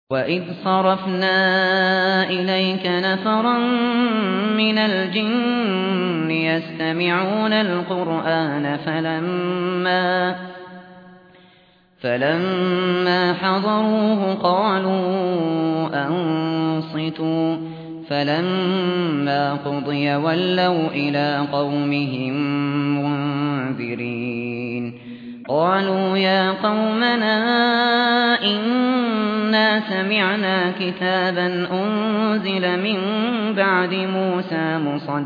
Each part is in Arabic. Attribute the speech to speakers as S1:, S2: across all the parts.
S1: وَإِذْ صَرَفْنَا إِلَيْكَ نَفَرًا مِنَ الْجِنِّ يَسْتَمِعُونَ الْقُرْآنَ فَلَمَّا حَضَرُوهُ قَالُوا أَنصِتُوا فَلَمَّا قُضِيَ وَلَّوْا إِلَىٰ قَوْمِهِم مُّنذِرِينَ قَالُوا يَا قَوْمَنَا إِنَّا سَمِعْنَا كِتَابًا أُنزِلَ مِن بَعْدِ مُوسَىٰ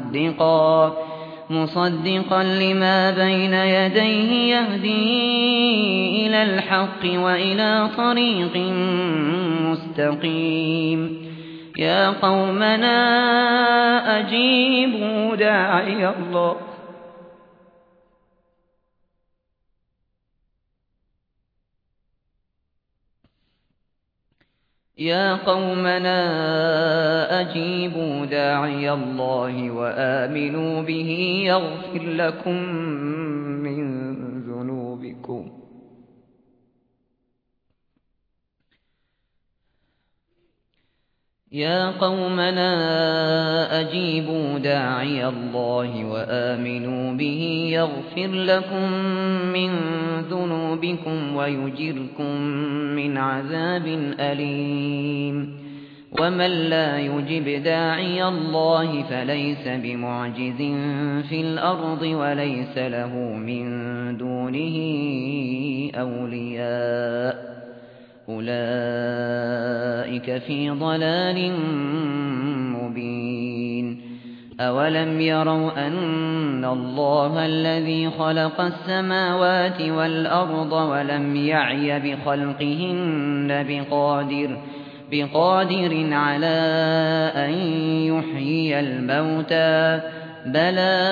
S1: مُصَدِّقًا لِّمَا بَيْنَ يَدَيْهِ يَهْدِي إِلَى الْحَقِّ وَإِلَىٰ طَرِيقٍ مُّسْتَقِيمٍ يَا قَوْمَنَا أَجِيبُوا دَاعِيَ اللَّهِ وَآمِنُوا بِهِ يَغْفِرْ لَكُم مِّن ذُنُوبِكُمْ وَيُجِرْكُم مِّنْ عَذَابٍ أَلِيمٍ وَمَن لَّا يُجِبْ دَاعِيَ اللَّهِ فَلَيْسَ بِمُعْجِزٍ فِي الْأَرْضِ وَلَيْسَ لَهُ مِن دُونِهِ أَوْلِيَاءُ ۚ أُولَٰئِكَ فِي ضَلَالٍ مُّبِينٍ أَوَلَمْ يَرَوْا أَنَّ اللَّهَ الَّذِي خَلَقَ السَّمَاوَاتِ وَالْأَرْضَ وَلَمْ يَعْيَ بِخَلْقِهِنَّ بِقَادِرٍ عَلَىٰ أَن يُحْيِيَ الْمَوْتَىٰ ۚ بَلَىٰ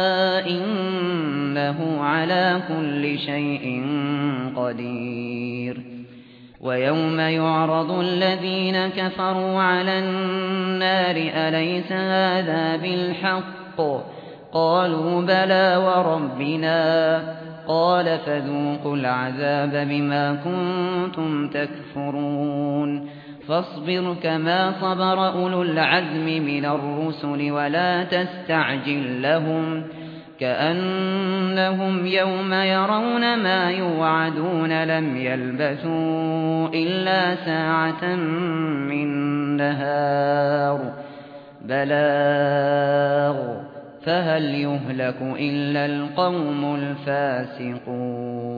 S1: إِنَّهُ عَلَىٰ كُلِّ شَيْءٍ قَدِيرٌ وَيَوْمَ يُعْرَضُ الَّذِينَ كَفَرُوا عَلَى النَّارِ أَلَيْسَ هَٰذَا بِالْحَقِّ ۖ قَالُوا بَلَىٰ وَرَبِّنَا ۚ قَالَ فَذُوقُوا الْعَذَابَ بِمَا كُنتُمْ تَكْفُرُونَ فاصبر كما صبر أولو العزم من الرسل ولا تستعجل لهم كأنهم يوم يرون ما يوعدون لم يلبثوا إلا ساعة من نهار بلاغ فهل يهلك إلا القوم الفاسقون.